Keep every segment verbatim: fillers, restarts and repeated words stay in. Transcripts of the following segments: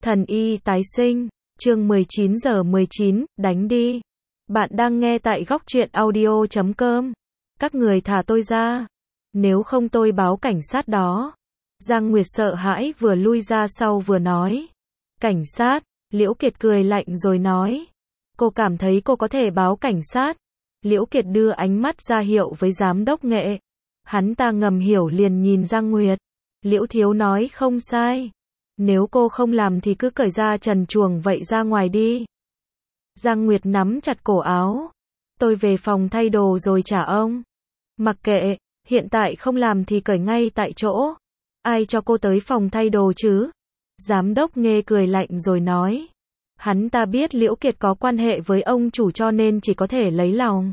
Thần y tái sinh, chương mười chín giờ mười chín, đánh đi. Bạn đang nghe tại góc truyện audio chấm com. Các người thả tôi ra. Nếu không tôi báo cảnh sát đó. Giang Nguyệt sợ hãi vừa lui ra sau vừa nói. Cảnh sát, Liễu Kiệt cười lạnh rồi nói. Cô cảm thấy cô có thể báo cảnh sát. Liễu Kiệt đưa ánh mắt ra hiệu với giám đốc Nghệ. Hắn ta ngầm hiểu liền nhìn Giang Nguyệt. Liễu Thiếu nói không sai. Nếu cô không làm thì cứ cởi ra trần truồng vậy ra ngoài đi. Giang Nguyệt nắm chặt cổ áo. Tôi về phòng thay đồ rồi trả ông. Mặc kệ, hiện tại không làm thì cởi ngay tại chỗ. Ai cho cô tới phòng thay đồ chứ? Giám đốc Nghê cười lạnh rồi nói. Hắn ta biết Liễu Kiệt có quan hệ với ông chủ cho nên chỉ có thể lấy lòng.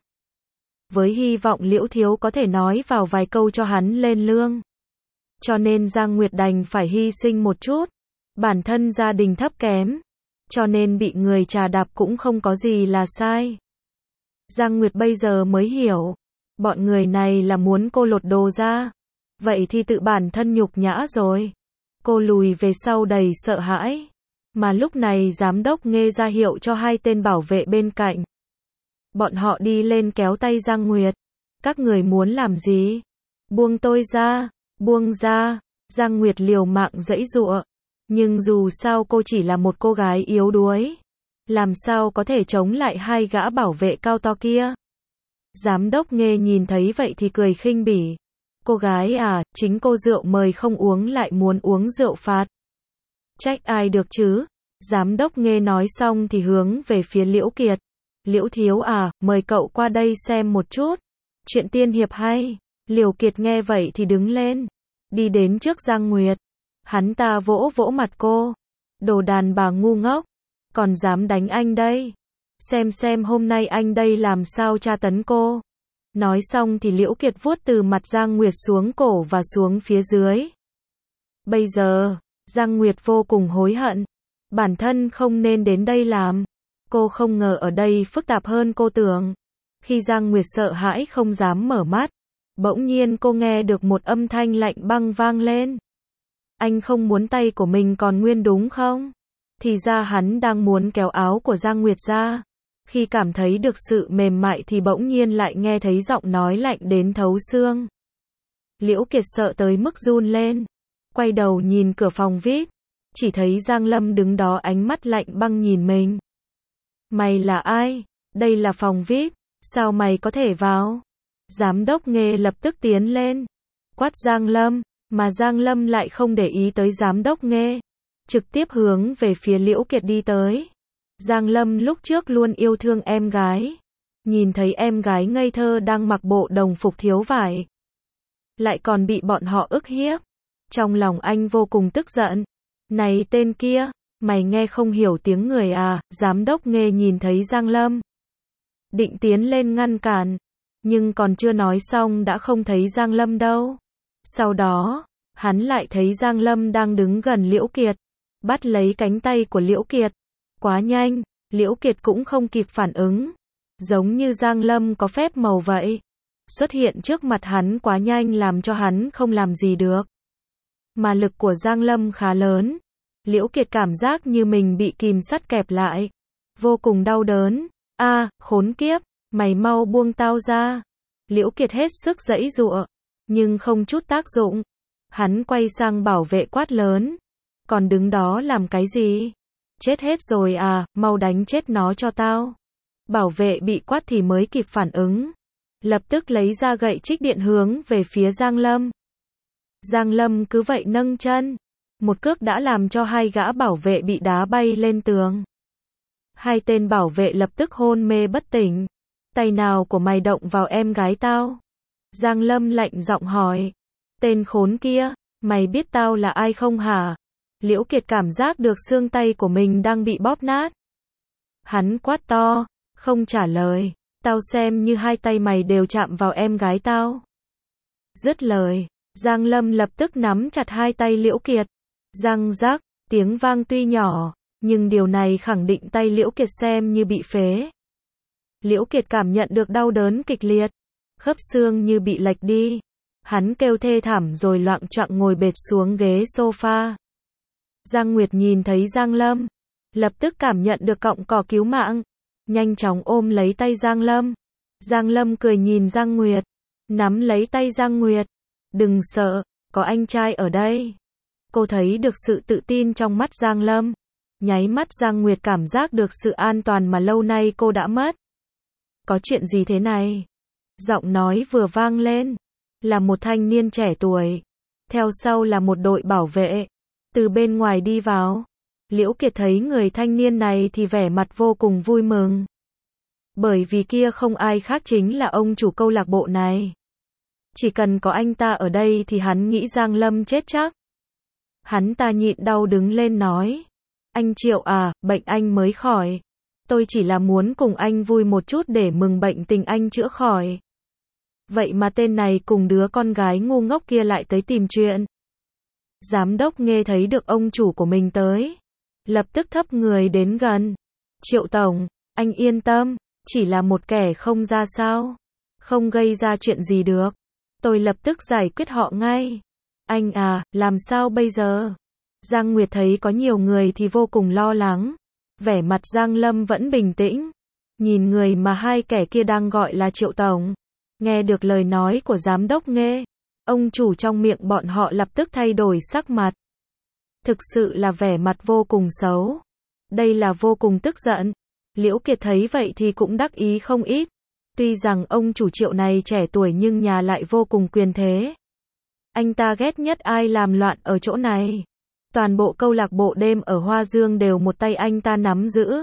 Với hy vọng Liễu Thiếu có thể nói vào vài câu cho hắn lên lương. Cho nên Giang Nguyệt đành phải hy sinh một chút. Bản thân gia đình thấp kém. Cho nên bị người trà đạp cũng không có gì là sai. Giang Nguyệt bây giờ mới hiểu. Bọn người này là muốn cô lột đồ ra. Vậy thì tự bản thân nhục nhã rồi. Cô lùi về sau đầy sợ hãi. Mà lúc này giám đốc Nghê ra hiệu cho hai tên bảo vệ bên cạnh. Bọn họ đi lên kéo tay Giang Nguyệt. Các người muốn làm gì? Buông tôi ra, buông ra. Giang Nguyệt liều mạng giãy giụa. Nhưng dù sao cô chỉ là một cô gái yếu đuối. Làm sao có thể chống lại hai gã bảo vệ cao to kia? Giám đốc Nghê nhìn thấy vậy thì cười khinh bỉ. Cô gái à, chính cô rượu mời không uống lại muốn uống rượu phạt. Trách ai được chứ? Giám đốc Nghê nói xong thì hướng về phía Liễu Kiệt. Liễu Thiếu à, mời cậu qua đây xem một chút. Chuyện tiên hiệp hay. Liễu Kiệt nghe vậy thì đứng lên. Đi đến trước Giang Nguyệt. Hắn ta vỗ vỗ mặt cô. Đồ đàn bà ngu ngốc. Còn dám đánh anh đây. Xem xem hôm nay anh đây làm sao tra tấn cô. Nói xong thì Liễu Kiệt vuốt từ mặt Giang Nguyệt xuống cổ và xuống phía dưới. Bây giờ, Giang Nguyệt vô cùng hối hận. Bản thân không nên đến đây làm. Cô không ngờ ở đây phức tạp hơn cô tưởng. Khi Giang Nguyệt sợ hãi không dám mở mắt. Bỗng nhiên cô nghe được một âm thanh lạnh băng vang lên. Anh không muốn tay của mình còn nguyên đúng không? Thì ra hắn đang muốn kéo áo của Giang Nguyệt ra. Khi cảm thấy được sự mềm mại thì bỗng nhiên lại nghe thấy giọng nói lạnh đến thấu xương. Liễu Kiệt sợ tới mức run lên. Quay đầu nhìn cửa phòng vi ai pi. Chỉ thấy Giang Lâm đứng đó ánh mắt lạnh băng nhìn mình. Mày là ai? Đây là phòng vi ai pi. Sao mày có thể vào? Giám đốc Nghê lập tức tiến lên. Quát Giang Lâm. Mà Giang Lâm lại không để ý tới giám đốc Nghê. Trực tiếp hướng về phía Liễu Kiệt đi tới. Giang Lâm lúc trước luôn yêu thương em gái. Nhìn thấy em gái ngây thơ đang mặc bộ đồng phục thiếu vải. Lại còn bị bọn họ ức hiếp. Trong lòng anh vô cùng tức giận. Này tên kia, mày nghe không hiểu tiếng người à? Giám đốc Nghê nhìn thấy Giang Lâm. Định tiến lên ngăn cản. Nhưng còn chưa nói xong đã không thấy Giang Lâm đâu. Sau đó, hắn lại thấy Giang Lâm đang đứng gần Liễu Kiệt. Bắt lấy cánh tay của Liễu Kiệt. Quá nhanh, Liễu Kiệt cũng không kịp phản ứng. Giống như Giang Lâm có phép màu vậy. Xuất hiện trước mặt hắn quá nhanh làm cho hắn không làm gì được. Mà lực của Giang Lâm khá lớn. Liễu Kiệt cảm giác như mình bị kìm sắt kẹp lại. Vô cùng đau đớn. A, à, khốn kiếp, mày mau buông tao ra. Liễu Kiệt hết sức giãy giụa. Nhưng không chút tác dụng. Hắn quay sang bảo vệ quát lớn. Còn đứng đó làm cái gì? Chết hết rồi à, mau đánh chết nó cho tao. Bảo vệ bị quát thì mới kịp phản ứng. Lập tức lấy ra gậy trích điện hướng về phía Giang Lâm. Giang Lâm cứ vậy nâng chân. Một cước đã làm cho hai gã bảo vệ bị đá bay lên tường. Hai tên bảo vệ lập tức hôn mê bất tỉnh. Tay nào của mày động vào em gái tao? Giang Lâm lạnh giọng hỏi. Tên khốn kia, mày biết tao là ai không hả? Liễu Kiệt cảm giác được xương tay của mình đang bị bóp nát. Hắn quát to, không trả lời. Tao xem như hai tay mày đều chạm vào em gái tao. Dứt lời, Giang Lâm lập tức nắm chặt hai tay Liễu Kiệt. Răng rắc, tiếng vang tuy nhỏ, nhưng điều này khẳng định tay Liễu Kiệt xem như bị phế. Liễu Kiệt cảm nhận được đau đớn kịch liệt. Khớp xương như bị lệch đi. Hắn kêu thê thảm rồi loạng choạng ngồi bệt xuống ghế sofa. Giang Nguyệt nhìn thấy Giang Lâm, lập tức cảm nhận được cọng cỏ cứu mạng, nhanh chóng ôm lấy tay Giang Lâm. Giang Lâm cười nhìn Giang Nguyệt, nắm lấy tay Giang Nguyệt. Đừng sợ, có anh trai ở đây. Cô thấy được sự tự tin trong mắt Giang Lâm. Nháy mắt Giang Nguyệt cảm giác được sự an toàn mà lâu nay cô đã mất. Có chuyện gì thế này? Giọng nói vừa vang lên, là một thanh niên trẻ tuổi. Theo sau là một đội bảo vệ. Từ bên ngoài đi vào. Liễu Kiệt thấy người thanh niên này thì vẻ mặt vô cùng vui mừng. Bởi vì kia không ai khác chính là ông chủ câu lạc bộ này. Chỉ cần có anh ta ở đây thì hắn nghĩ Giang Lâm chết chắc. Hắn ta nhịn đau đứng lên nói. Anh Triệu à, bệnh anh mới khỏi. Tôi chỉ là muốn cùng anh vui một chút để mừng bệnh tình anh chữa khỏi. Vậy mà tên này cùng đứa con gái ngu ngốc kia lại tới tìm chuyện. Giám đốc nghe thấy được ông chủ của mình tới. Lập tức thấp người đến gần. Triệu tổng, anh yên tâm, chỉ là một kẻ không ra sao. Không gây ra chuyện gì được. Tôi lập tức giải quyết họ ngay. Anh à, làm sao bây giờ? Giang Nguyệt thấy có nhiều người thì vô cùng lo lắng. Vẻ mặt Giang Lâm vẫn bình tĩnh. Nhìn người mà hai kẻ kia đang gọi là Triệu tổng. Nghe được lời nói của giám đốc Nghê, ông chủ trong miệng bọn họ lập tức thay đổi sắc mặt. Thực sự là vẻ mặt vô cùng xấu. Đây là vô cùng tức giận. Liễu Kiệt thấy vậy thì cũng đắc ý không ít. Tuy rằng ông chủ Triệu này trẻ tuổi nhưng nhà lại vô cùng quyền thế. Anh ta ghét nhất ai làm loạn ở chỗ này. Toàn bộ câu lạc bộ đêm ở Hoa Dương đều một tay anh ta nắm giữ.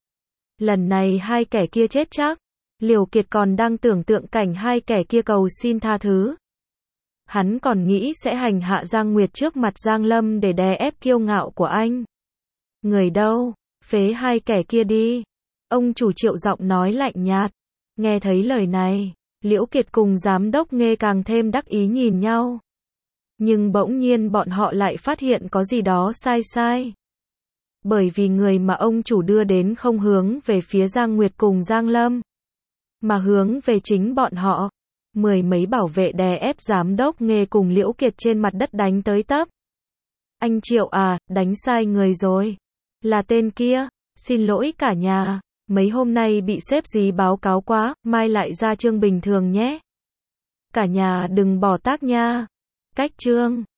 Lần này hai kẻ kia chết chắc. Liễu Kiệt còn đang tưởng tượng cảnh hai kẻ kia cầu xin tha thứ. Hắn còn nghĩ sẽ hành hạ Giang Nguyệt trước mặt Giang Lâm để đè ép kiêu ngạo của anh. Người đâu? Phế hai kẻ kia đi. Ông chủ Triệu giọng nói lạnh nhạt. Nghe thấy lời này, Liễu Kiệt cùng giám đốc Nghê càng thêm đắc ý nhìn nhau. Nhưng bỗng nhiên bọn họ lại phát hiện có gì đó sai sai. Bởi vì người mà ông chủ đưa đến không hướng về phía Giang Nguyệt cùng Giang Lâm, mà hướng về chính bọn họ. Mười mấy bảo vệ đè ép giám đốc Nghê cùng Liễu Kiệt trên mặt đất đánh tới tấp. Anh Triệu à, đánh sai người rồi. Là tên kia, xin lỗi cả nhà. Mấy hôm nay bị sếp dí báo cáo quá, mai lại ra chương bình thường nhé. Cả nhà đừng bỏ tác nha. Cách chương